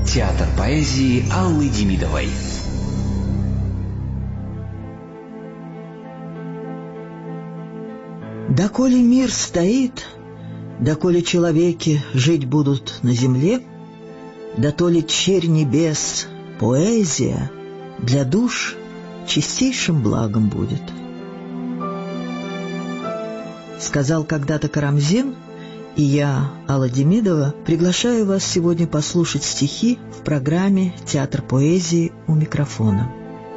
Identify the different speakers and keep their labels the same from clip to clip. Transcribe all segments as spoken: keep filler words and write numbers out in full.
Speaker 1: Театр поэзии Аллы Демидовой.
Speaker 2: Доколе мир стоит, доколе человеки жить будут на земле, дотоле черь небес, поэзия для душ чистейшим благом будет. Сказал когда-то Карамзин, и я, Алла Демидова, приглашаю вас сегодня послушать стихи в программе «Театр поэзии» у микрофона.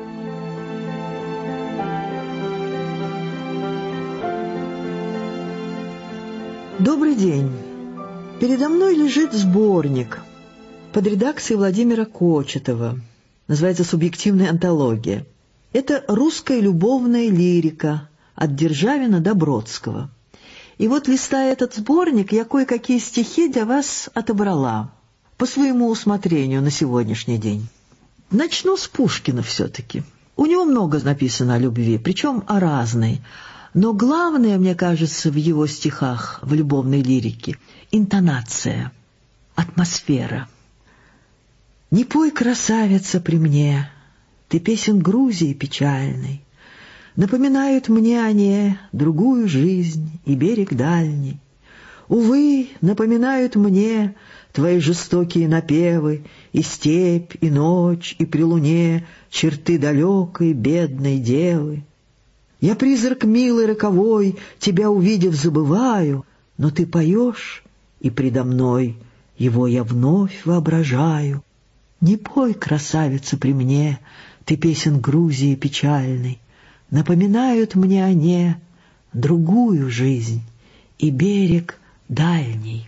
Speaker 2: Добрый день. Передо мной лежит сборник под редакцией Владимира Кочетова. Называется «Субъективная антология». Это русская любовная лирика от Державина до Бродского. И вот, листая этот сборник, я кое-какие стихи для вас отобрала по своему усмотрению на сегодняшний день. Начну с Пушкина все-таки. У него много написано о любви, причем о разной. Но главное, мне кажется, в его стихах, в любовной лирике — интонация, атмосфера. «Не пой, красавица, при мне, ты песен Грузии печальной. Напоминают мне они другую жизнь и берег дальний. Увы, напоминают мне твои жестокие напевы, и степь, и ночь, и при луне черты далекой бедной девы. Я призрак милый роковой, тебя увидев забываю, но ты поешь, и предо мной его я вновь воображаю. Не пой, красавица, при мне, ты песен Грузии печальной. Напоминают мне они другую жизнь и берег дальний».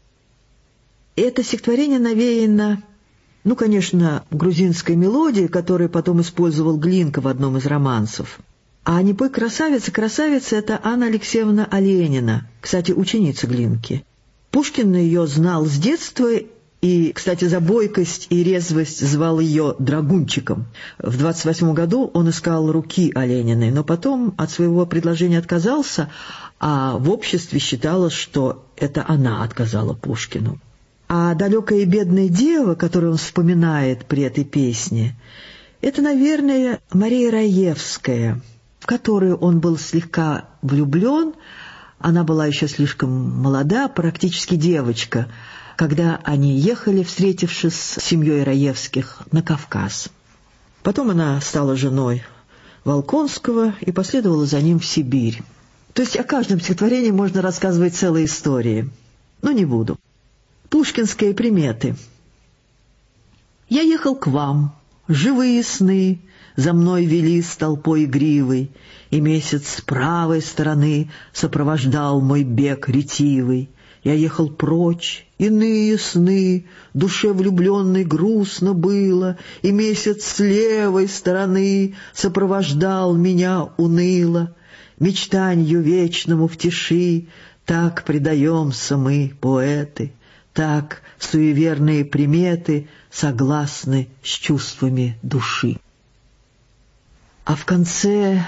Speaker 2: Это стихотворение навеяно, ну, конечно, грузинской мелодией, которую потом использовал Глинка в одном из романсов. А «Не пой, красавица», красавица — это Анна Алексеевна Оленина, кстати, ученица Глинки. Пушкин ее знал с детства, и, кстати, за бойкость и резвость звал ее Драгунчиком. В двадцать восьмом году он искал руки Олениной, но потом от своего предложения отказался, а в обществе считалось, что это она отказала Пушкину. А «Далекая и бедная дева», которую он вспоминает при этой песне, это, наверное, Мария Раевская, в которую он был слегка влюблен. Она была еще слишком молода, практически девочка, когда они ехали, встретившись с семьей Раевских, на Кавказ. Потом она стала женой Волконского и последовала за ним в Сибирь. То есть о каждом стихотворении можно рассказывать целые истории, но не буду. Пушкинские приметы. «Я ехал к вам, живые сны за мной вели с толпой игривой, и месяц с правой стороны сопровождал мой бег ретивый. Я ехал прочь, иные сны, душе влюбленной грустно было, и месяц с левой стороны сопровождал меня уныло. Мечтанью вечному в тиши так предаемся мы, поэты, так суеверные приметы согласны с чувствами души». А в конце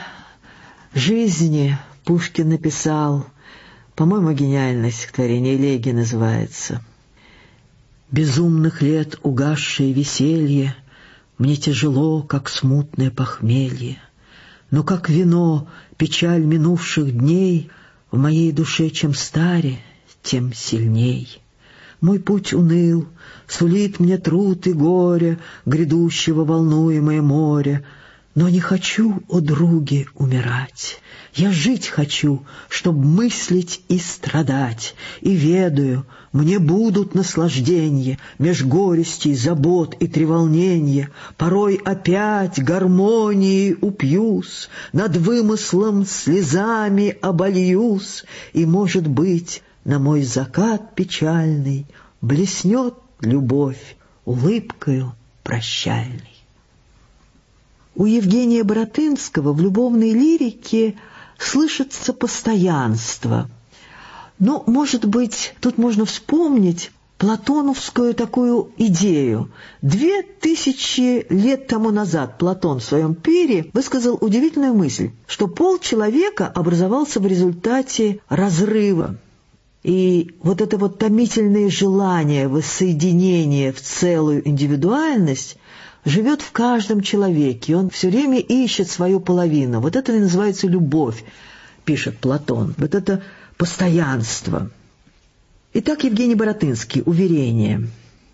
Speaker 2: жизни Пушкин написал, по-моему, гениальное стихотворение, «Элегия» называется: «Безумных лет угасшее веселье мне тяжело, как смутное похмелье, но как вино печаль минувших дней в моей душе чем старе, тем сильней. Мой путь уныл, сулит мне труд и горе грядущего волнуемое море, но не хочу, о други, умирать. Я жить хочу, чтоб мыслить и страдать, и ведаю, мне будут наслажденья меж горестей, забот и треволненья. Порой опять гармонией упьюсь, над вымыслом слезами обольюсь, и, может быть, на мой закат печальный блеснет любовь улыбкою прощальной». У Евгения Баратынского в любовной лирике слышится постоянство. Но, может быть, тут можно вспомнить платоновскую такую идею. Две тысячи лет тому назад Платон в своем «Пире» высказал удивительную мысль, что полчеловека образовался в результате разрыва. И вот это вот томительное желание воссоединения в целую индивидуальность живет в каждом человеке, и он все время ищет свою половину. Вот это и называется любовь, пишет Платон. Вот это постоянство. Итак, Евгений Баратынский, «Уверение».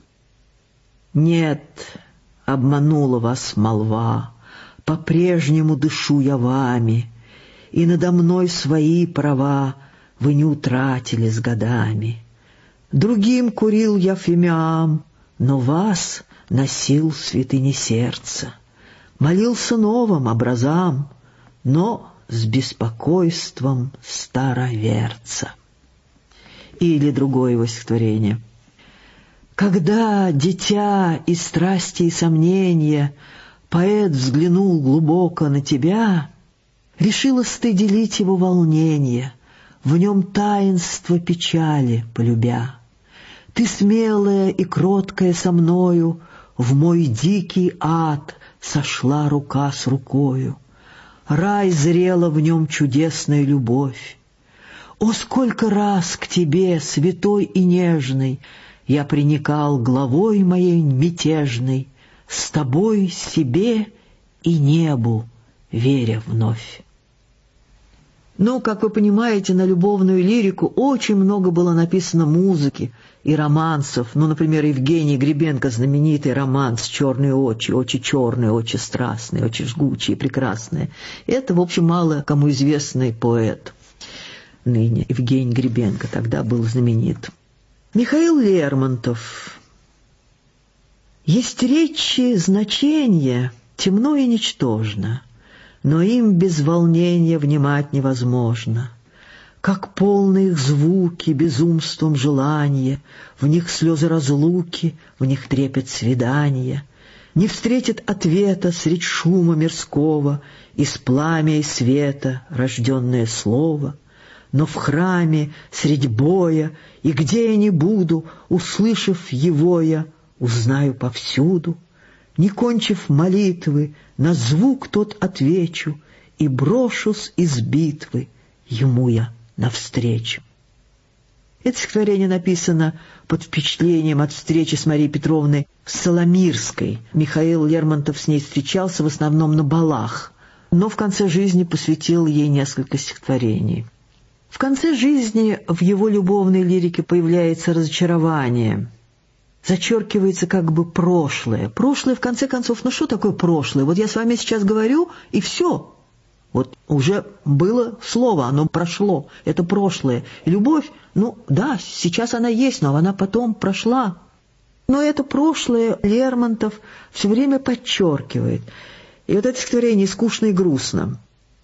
Speaker 2: «Нет, обманула вас молва, по-прежнему дышу я вами, и надо мной свои права вы не утратили с годами. Другим курил я фимиам, но вас носил в святыне сердца, молился новым образам, но с беспокойством староверца». Или другое его стихотворение. «Когда, дитя и страсти и сомнения, поэт взглянул глубоко на тебя, решилось ты делить его волнение, в нем таинство печали полюбя. Ты смелая и кроткая со мною, в мой дикий ад сошла рука с рукою. Рай зрела в нем чудесная любовь. О, сколько раз к тебе, святой и нежный, я приникал главой моей мятежной, с тобой себе и небу, веря вновь». Ну, как вы понимаете, на любовную лирику очень много было написано музыки и романсов. Ну, например, Евгений Гребенко, знаменитый романс «Черные очи», очи черные, очи страстные, очи жгучие, прекрасные. Это, в общем, мало кому известный поэт. Ныне Евгений Гребенко тогда был знаменит. Михаил Лермонтов. «Есть речи значение, темно и ничтожно, но им без волнения внимать невозможно. Как полны их звуки безумством желания, в них слезы разлуки, в них трепет свидания. Не встретит ответа средь шума мирского, из пламя и света рожденное слово. Но в храме, средь боя, и где я не буду, услышав его я, узнаю повсюду. Не кончив молитвы, на звук тот отвечу, и брошусь из битвы ему я навстречу». Это стихотворение написано под впечатлением от встречи с Марией Петровной Соломирской. Михаил Лермонтов с ней встречался в основном на балах, но в конце жизни посвятил ей несколько стихотворений. В конце жизни в его любовной лирике появляется разочарование. Зачеркивается как бы прошлое. Прошлое, в конце концов, ну что такое прошлое? Вот я с вами сейчас говорю, и все. Вот уже было слово, оно прошло. Это прошлое. Любовь, ну да, сейчас она есть, но она потом прошла. Но это прошлое Лермонтов все время подчеркивает. И вот это стихотворение «Скучно и грустно».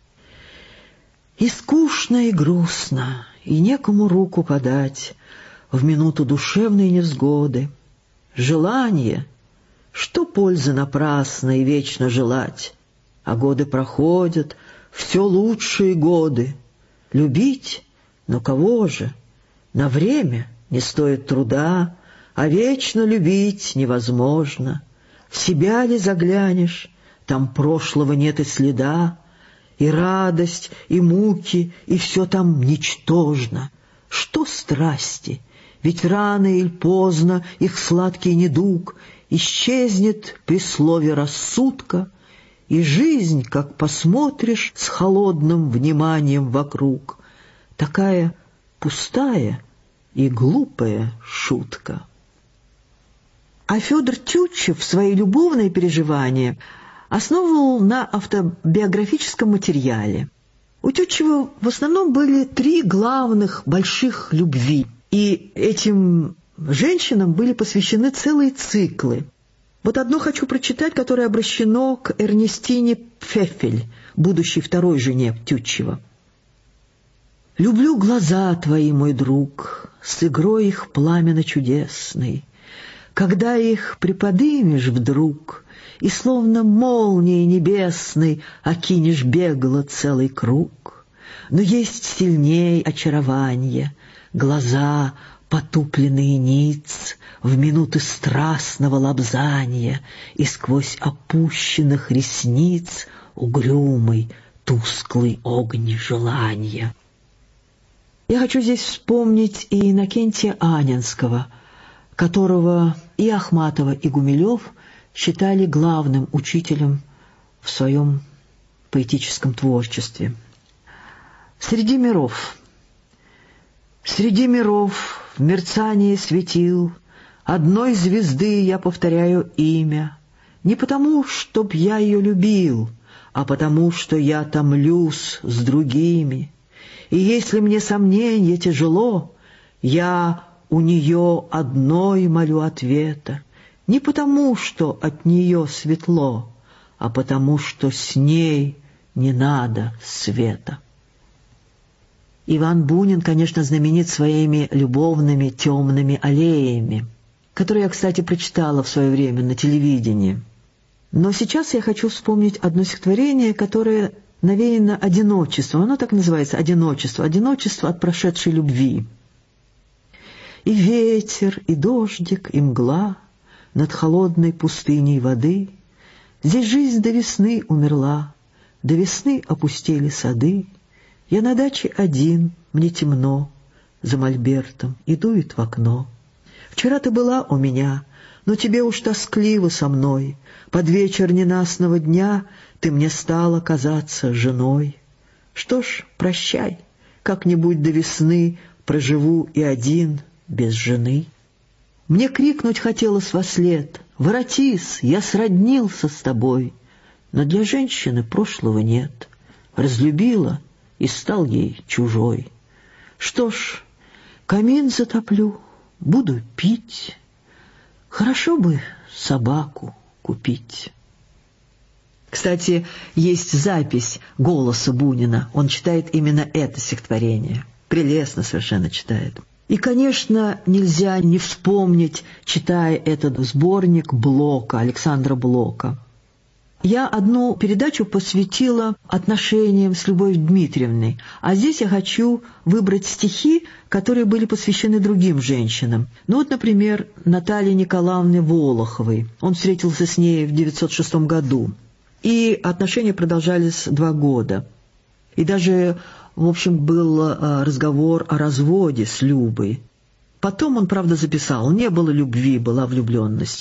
Speaker 2: «И скучно, и грустно, и некому руку подать в минуту душевной невзгоды. Желание, что пользы напрасно и вечно желать, а годы проходят, все лучшие годы. Любить, но кого же? На время не стоит труда, а вечно любить невозможно. В себя ли заглянешь, там прошлого нет и следа, и радость, и муки, и все там ничтожно. Что страсти? Ведь рано или поздно их сладкий недуг исчезнет при слове рассудка, и жизнь, как посмотришь с холодным вниманием вокруг, такая пустая и глупая шутка». А Федор Тютчев свои любовные переживания основывал на автобиографическом материале. У Тютчева в основном были три главных больших любви, и этим женщинам были посвящены целые циклы. Вот одно хочу прочитать, которое обращено к Эрнестине Пфеффель, будущей второй жене Тютчева. «Люблю глаза твои, мой друг, с игрой их пламенно чудесной. Когда их приподымешь вдруг, и словно молнией небесной окинешь бегло целый круг. Но есть сильней очарование, глаза, потупленные ниц, в минуты страстного лобзания, и сквозь опущенных ресниц угрюмый, тусклый огонь желания». Я хочу здесь вспомнить и Иннокентия Анинского, которого и Ахматова, и Гумилев считали главным учителем в своем поэтическом творчестве. «Среди миров. Среди миров в мерцании светил одной звезды я повторяю имя, не потому, чтоб я ее любил, а потому, что я томлюсь с другими. И если мне сомненье тяжело, я у нее одной молю ответа, не потому, что от нее светло, а потому, что с ней не надо света». Иван Бунин, конечно, знаменит своими любовными темными аллеями, которые я, кстати, прочитала в свое время на телевидении. Но сейчас я хочу вспомнить одно стихотворение, которое навеяно одиночеством. Оно так называется «Одиночество». Одиночество от прошедшей любви. И ветер, и дождик, и мгла над холодной пустыней воды. Здесь жизнь до весны умерла, до весны опустели сады. Я на даче один, мне темно, за мольбертом, и дует в окно. Вчера ты была у меня, но тебе уж тоскливо со мной. Под вечер ненастного дня ты мне стала казаться женой. Что ж, прощай, как-нибудь до весны проживу и один, без жены. Мне крикнуть хотелось вослед: воротись, я сроднился с тобой. Но для женщины прошлого нет. Разлюбила и стал ей чужой. Что ж, камин затоплю, буду пить. Хорошо бы собаку купить. Кстати, есть запись голоса Бунина. Он читает именно это стихотворение. Прелестно совершенно читает. И, конечно, нельзя не вспомнить, читая этот сборник, Блока, Александра Блока. Я одну передачу посвятила отношениям с Любовью Дмитриевной, а здесь я хочу выбрать стихи, которые были посвящены другим женщинам. Ну вот, например, Наталье Николаевне Волоховой. Он встретился с ней в девятьсот шестом году, и отношения продолжались два года. И даже, в общем, был разговор о разводе с Любой. Потом он, правда, записал: не было любви, была влюбленность.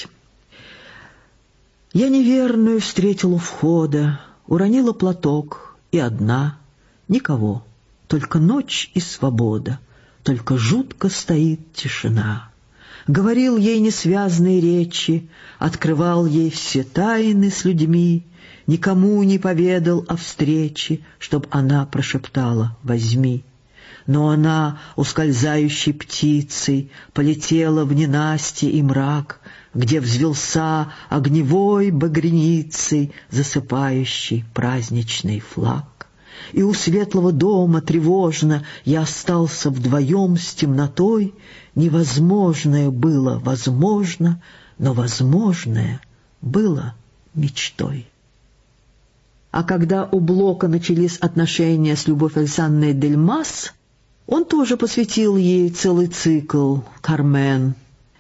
Speaker 2: Я неверную встретила у входа, уронила платок, и одна, никого, только ночь и свобода, только жутко стоит тишина. Говорил ей несвязные речи, открывал ей все тайны с людьми, никому не поведал о встрече, чтоб она прошептала: возьми. Но она, ускользающей птицей, полетела в ненастье и мрак, где взвелся огневой багряницей засыпающий праздничный флаг. И у светлого дома тревожно я остался вдвоем с темнотой. Невозможное было возможно, но возможное было мечтой. А когда у Блока начались отношения с Любовью Александровной Дельмас, он тоже посвятил ей целый цикл «Кармен».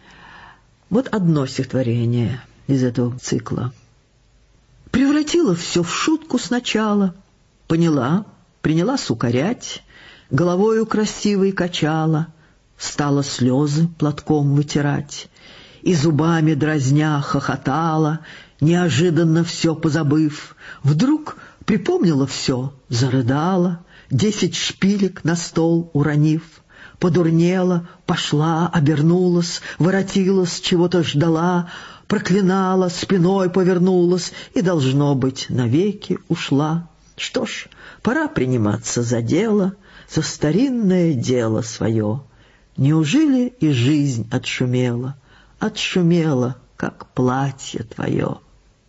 Speaker 2: Вот одно стихотворение из этого цикла. «Превратила все в шутку сначала, поняла, принялась укорять, головою красивой качала, стала слезы платком вытирать, и зубами дразня хохотала, неожиданно все позабыв, вдруг припомнила все, зарыдала, десять шпилек на стол уронив, подурнела, пошла, обернулась, воротилась, чего-то ждала, проклинала, спиной повернулась и, должно быть, навеки ушла. Что ж, пора приниматься за дело, за старинное дело свое. Неужели и жизнь отшумела, отшумела, как платье твое?»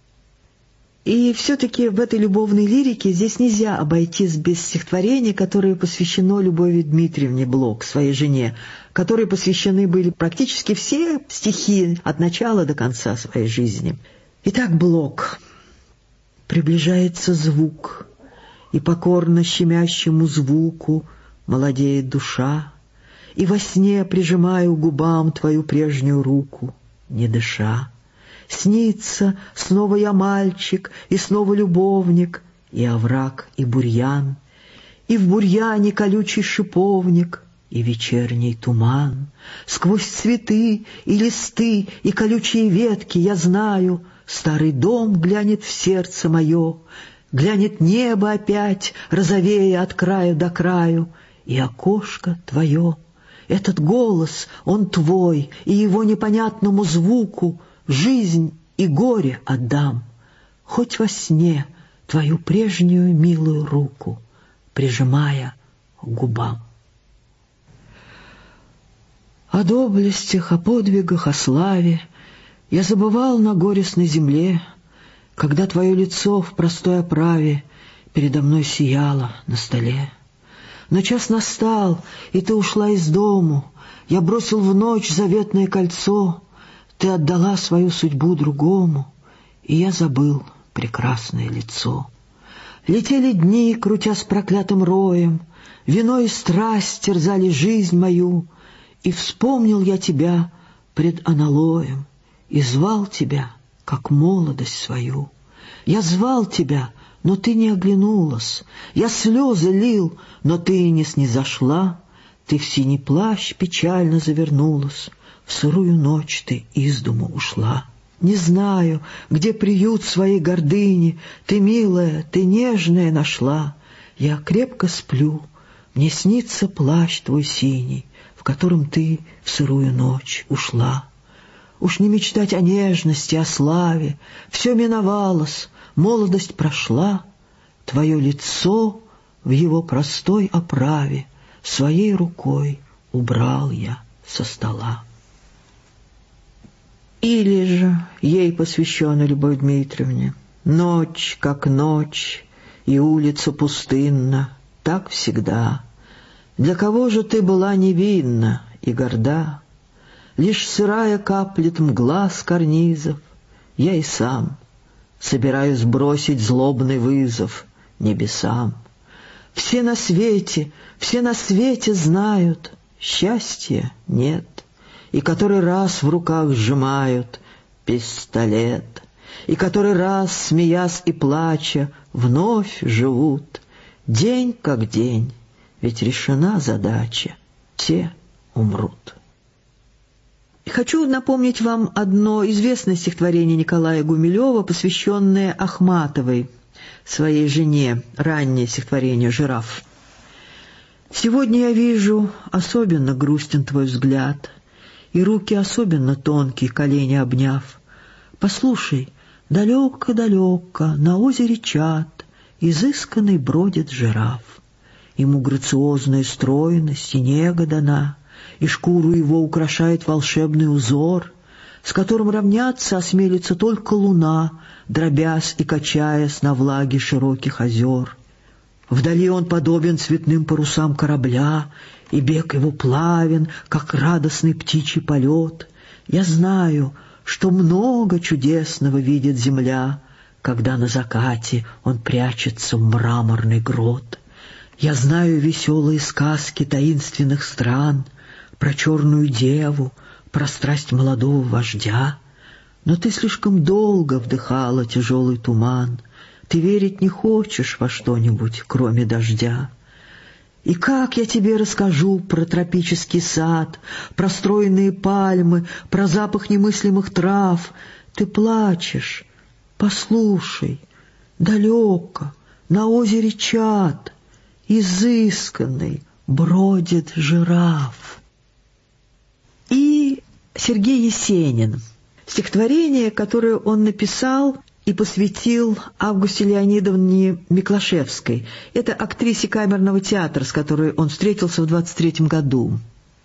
Speaker 2: И все-таки в этой любовной лирике здесь нельзя обойтись без стихотворения, которое посвящено Любови Дмитриевне Блок, своей жене, которой посвящены были практически все стихи от начала до конца своей жизни. Итак, Блок. Приближается звук, и покорно щемящему звуку молодеет душа, и во сне прижимаю к губам твою прежнюю руку, не дыша. Снится, снова я мальчик, и снова любовник, и овраг, и бурьян, и в бурьяне колючий шиповник, и вечерний туман. Сквозь цветы и листы и колючие ветки я знаю, старый дом глянет в сердце мое, глянет небо опять, розовея от краю до краю, и окошко твое. Этот голос, он твой, и его непонятному звуку жизнь и горе отдам. Хоть во сне твою прежнюю милую руку, прижимая к губам. О доблестях, о подвигах, о славе я забывал на горестной земле, когда твое лицо в простой оправе передо мной сияло на столе. Но час настал, и ты ушла из дому, я бросил в ночь заветное кольцо, ты отдала свою судьбу другому, и я забыл прекрасное лицо. Летели дни, крутясь проклятым роем, вино и страсть терзали жизнь мою, и вспомнил я тебя пред аналоем, и звал тебя, как молодость свою. Я звал тебя, но ты не оглянулась, я слезы лил, но ты не снизошла, ты в синий плащ печально завернулась, в сырую ночь ты из дому ушла. Не знаю, где приют своей гордыни ты, милая, ты нежная, нашла. Я крепко сплю, мне снится плащ твой синий, в котором ты в сырую ночь ушла. Уж не мечтать о нежности, о славе, все миновалось, молодость прошла. Твое лицо в его простой оправе своей рукой убрал я со стола. Или же ей посвящена Любовь Дмитриевне. Ночь, как ночь, и улица пустынна, так всегда. Для кого же ты была невинна и горда? Лишь сырая каплет мгла с карнизов, я и сам собираюсь бросить злобный вызов небесам. Все на свете, все на свете знают, счастья нет, и который раз в руках сжимают пистолет, и который раз, смеясь и плача, вновь живут, день как день, ведь решена задача, те умрут. Хочу напомнить вам одно известное стихотворение Николая Гумилева, посвященное Ахматовой, своей жене, раннее стихотворение «Жираф». «Сегодня я вижу, особенно грустен твой взгляд, и руки особенно тонкие, колени обняв. Послушай, далеко-далеко на озере Чад изысканный бродит жираф. Ему грациозная стройность и нега дана, и шкуру его украшает волшебный узор, с которым равняться осмелится только луна, дробясь и качаясь на влаге широких озер. Вдали он подобен цветным парусам корабля, и бег его плавен, как радостный птичий полет. Я знаю, что много чудесного видит земля, когда на закате он прячется в мраморный грот. Я знаю веселые сказки таинственных стран, про черную деву, про страсть молодого вождя. Но ты слишком долго вдыхала тяжелый туман, ты верить не хочешь во что-нибудь, кроме дождя. И как я тебе расскажу про тропический сад, про стройные пальмы, про запах немыслимых трав? Ты плачешь. Послушай, далеко, на озере Чад, изысканный бродит жираф. И Сергей Есенин. Стихотворение, которое он написал и посвятил Августе Леонидовне Миклашевской. Это актрисе камерного театра, с которой он встретился в двадцать третьем году.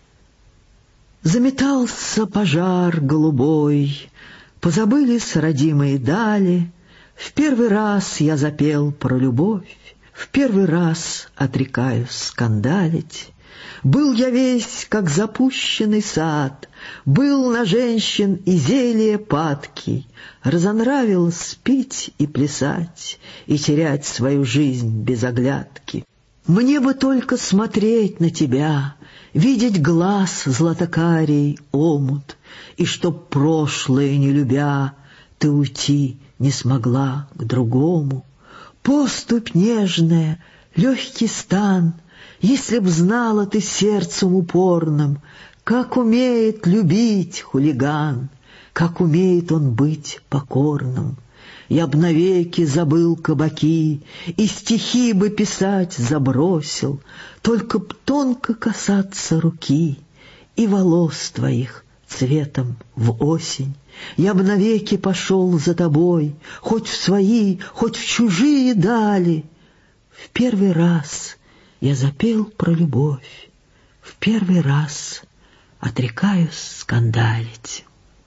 Speaker 2: Заметался пожар голубой, позабылись родимые дали. В первый раз я запел про любовь, в первый раз отрекаюсь скандалить. Был я весь, как запущенный сад, был на женщин и зелье падкий, разонравилось пить и плясать, и терять свою жизнь без оглядки. Мне бы только смотреть на тебя, видеть глаз златокарий омут, и чтоб прошлое не любя, ты уйти не смогла к другому. Поступь нежная, легкий стан, если б знала ты сердцем упорным, как умеет любить хулиган, как умеет он быть покорным. Я б навеки забыл кабаки и стихи бы писать забросил, только б тонко касаться руки и волос твоих цветом в осень. Я б навеки пошел за тобой, хоть в свои, хоть в чужие дали. В первый раз я запел про любовь, в первый раз отрекаюсь скандалить.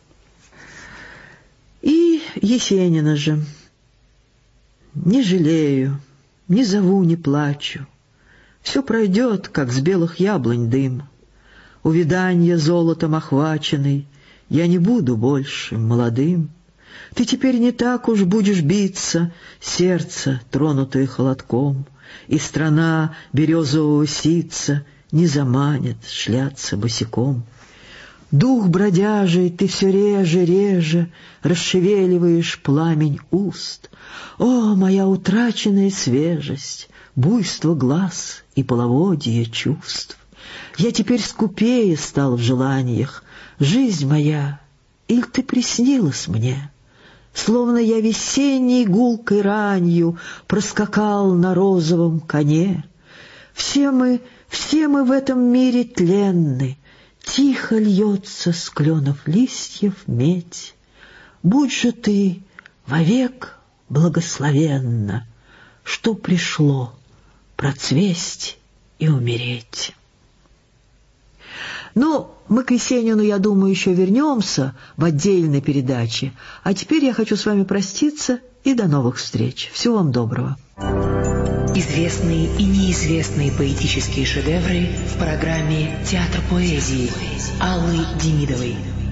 Speaker 2: И Есенина же. Не жалею, не зову, не плачу. Все пройдет, как с белых яблонь дым. Увиданье золотом охваченный, я не буду больше молодым. Ты теперь не так уж будешь биться, сердце, тронутое холодком, и страна березового ситца не заманит шляться босиком. Дух бродяжий ты все реже, реже расшевеливаешь пламень уст. О, моя утраченная свежесть, буйство глаз и половодье чувств! Я теперь скупее стал в желаниях. Жизнь моя, иль ты приснилась мне? Словно я весенней гулкой ранью проскакал на розовом коне. Все мы, все мы в этом мире тленны, тихо льется с кленов листьев медь. Будь же ты вовек благословенна, что пришло процвесть и умереть. Ну, мы к Есенину, я думаю, еще вернемся в отдельной передаче. А теперь я хочу с вами проститься и до новых встреч. Всего вам доброго.
Speaker 1: Известные и неизвестные поэтические шедевры в программе «Театр поэзии» Аллы Демидовой.